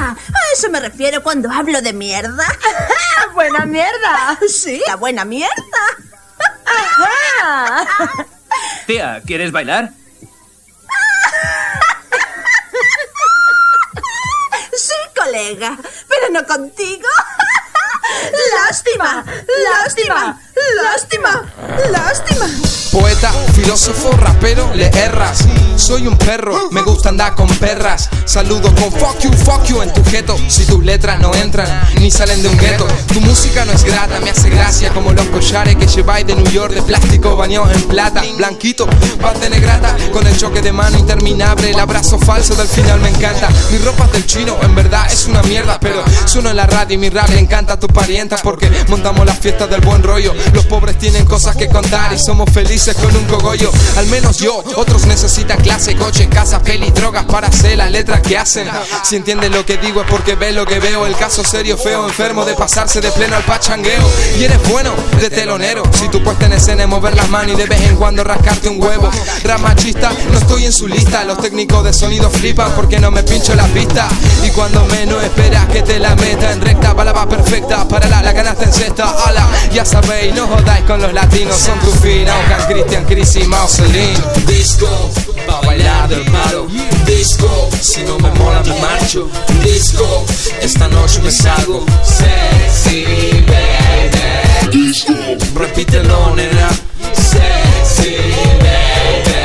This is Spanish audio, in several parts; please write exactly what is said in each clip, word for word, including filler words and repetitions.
Ah, a eso me refiero cuando hablo de mierda. ¡Buena mierda! Sí, la buena mierda. Ajá. Tía, ¿quieres bailar? Sí, colega, pero no contigo. Lástima, lástima, lástima, lástima. Poeta, filósofo, rapero, le erras. Soy un perro, me gusta andar con perras. Saludo con fuck you, fuck you en tu gueto. Si tus letras no entran, ni salen de un gueto. Tu música no es grata, me hace gracia como los collares que lleváis de New York de plástico bañados en plata. Blanquito, paz de negrata, con el choque de mano interminable. El abrazo falso del final me encanta. Mi ropa es del chino, en verdad es una mierda, pero sueno en la radio y mi rap le encanta a tus parientas porque montamos las fiestas del buen rollo. Los pobres tienen cosas que contar y somos felices con un cogollo. Al menos yo, otros necesitan clase, coche, casa, peli, drogas para hacer las letras que hacen. Si entiendes lo que digo es porque ves lo que veo. El caso serio, feo, enfermo de pasarse de pleno al pachangueo. Y eres bueno de telonero, si tu puesta en escena es mover las manos y de vez en cuando rascarte un huevo. Rap machista, no estoy en su lista. Los técnicos de sonido flipan porque no me pincho la pista. Y cuando menos esperas que te la meta en recta, balaba perfecta, para la, la canasta en cesta. Ala, ya sabéis, no jodáis con los latinos, son tu fin. Aucan, Cristian, Chris y Marcelín. Disco, pa' bailar del palo. Disco, si no me mola me marcho. Disco, esta noche me salgo. Sexy baby. Disco, repítelo nena. Sexy baby.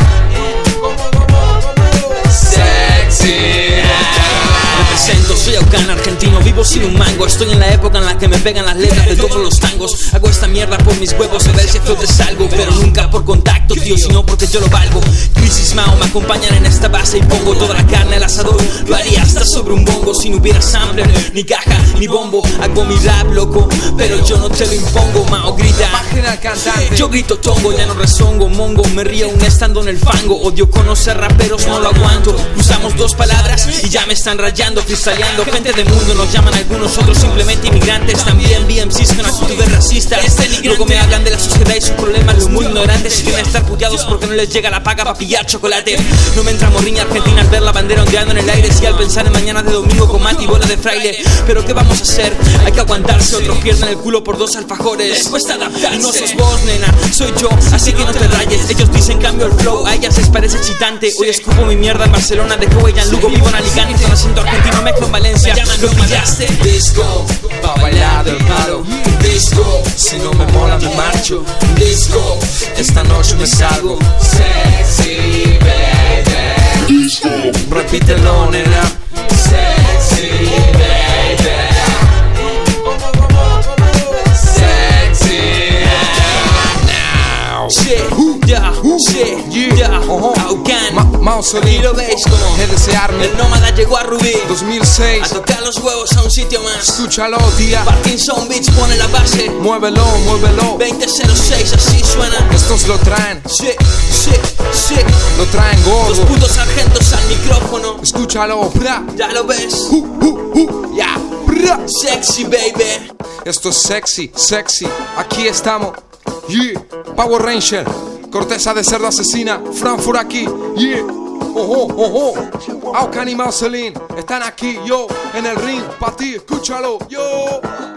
Sexy. Me presento, soy Aucan, argentino, vivo sin un mango. Estoy en la época en la que me pegan las letras de todos los tangos. Hago esta mierda por mis huevos, a ver si a flote salgo. Pero nunca por contacto, tío, sino porque yo lo valgo. Crisis Mao me acompañan en esta base y pongo toda la carne al asador. Lo haría hasta sobre un bongo si no hubiera sampler, ni caja, ni bombo. Hago mi rap, loco, pero yo no te lo impongo. Mao grita, yo grito tongo, ya no rezongo, mongo. Me río aún estando en el fango. Odio conocer raperos, no lo aguanto. Usamos dos palabras y ya me están rayando, freestyleando. Gente del mundo nos llaman algunos, otros simplemente inmigrantes. También B M Cs con actitudes racistas. Luego me hablan de la sociedad y sus problemas, los muy ignorantes. Y quieren estar puteados porque no les llega la paga para pillar chocolate. No me entra morriña argentina al ver la bandera ondeando en el aire. Si al pensar en mañana de domingo con mate y bola de fraile. Pero ¿qué vamos a hacer? Hay que aguantarse, otros pierden el culo por dos alfajores. Les cuesta adaptarse. Y no sos vos, nena, soy yo, así que no te rayes. Ellos dicen cambio el flow, a ellas les parece excitante. Hoy escupo mi mierda en Barcelona, dejo huella en Lugo, vivo en Alicante. Con acento argentino mezclo en Valencia. ¿Lo pillaste? Disco, pa' bailar del palo. Disco, si no me mola me marcho. Disco, esta noche me salgo. Sexy baby. Disco, repítelo nena. Sexy baby. Sexy now. Shit, yeah, shit, yeah. Aucan, Mausolín, y lo veis como es desearme. el nómada llegó a Rubí dos mil seis, a tocar los huevos a un sitio más. escúchalo tía, Parkinson Beats pone la base. muévelo, muévelo. Veinte cero seis, así suena. Estos lo traen, Shit, shit, shit. lo traen Los gordo. putos sargentos al micrófono. Escúchalo, bra, Ya lo ves. uh, uh, uh, ya, bra. Sexy baby. Esto es sexy, sexy. Aquí estamos. Yeah, Power Ranger, corteza de cerdo asesina, Frankfurt aquí. Yeah, ojo, ojo. Aucan y Marcelín están aquí, yo, en el ring, pa' ti, escúchalo, yo.